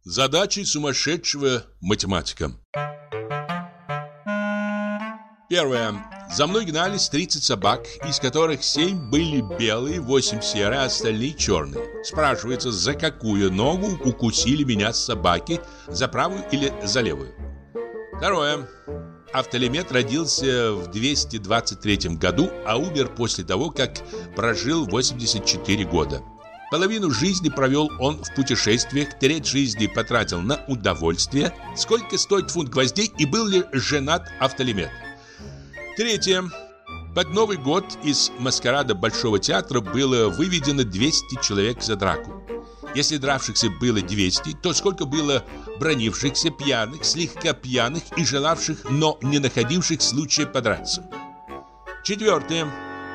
Задачи сумасшедшего математика. Первое. За мной гнались 30 собак, из которых 7 были белые, 8 серые, а остальные черные. Спрашивается, за какую ногу укусили меня собаки, за правую или за левую? Второе. Автолемет родился в 223 году, а умер после того, как прожил 84 года. Половину жизни провел он в путешествиях, треть жизни потратил на удовольствие. Сколько стоит фунт гвоздей и был ли женат Автолемет? Третье. Под Новый год из маскарада Большого театра было выведено 200 человек за драку. Если дравшихся было 200, то сколько было бранившихся, пьяных, слегка пьяных и желавших, но не находивших случая подраться? Четвертое.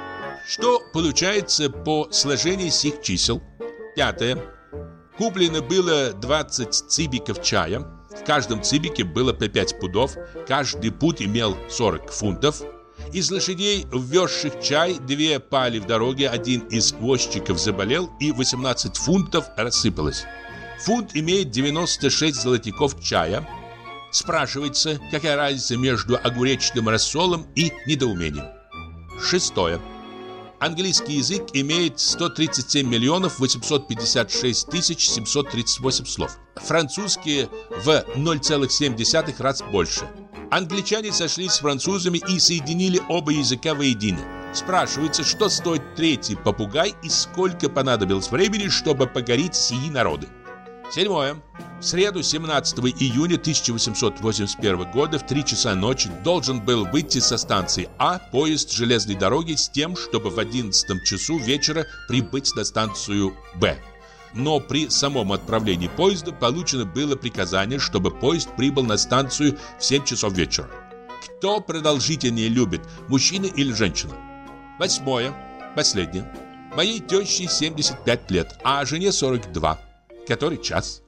Что получается по сложению сих чисел? Пятое. Куплено было 20 цибиков чая. В каждом цибике было по 5 пудов. Каждый пуд имел 40 фунтов. Из лошадей, ввезших чай, 2 пали в дороге, один из возчиков заболел, и 18 фунтов рассыпалось. Фунт имеет 96 золотиков чая. Спрашивается, какая разница между огуречным рассолом и недоумением? Шестое. Английский язык имеет 137 миллионов 856 тысяч 738 слов. Французский в 0,7 раз больше. Англичане сошлись с французами и соединили оба языка воедино. Спрашивается, что стоит третий попугай и сколько понадобилось времени, чтобы покорить сии народы. Седьмое. В среду 17 июня 1881 года в 3 часа ночи должен был выйти со станции А поезд железной дороги с тем, чтобы в 11 часу вечера прибыть на станцию Б. Но при самом отправлении поезда получено было приказание, чтобы поезд прибыл на станцию в 7 часов вечера. Кто продолжительнее любит, мужчина или женщина? Восьмое. Последнее. Моей теще 75 лет, а жене 42. Который час?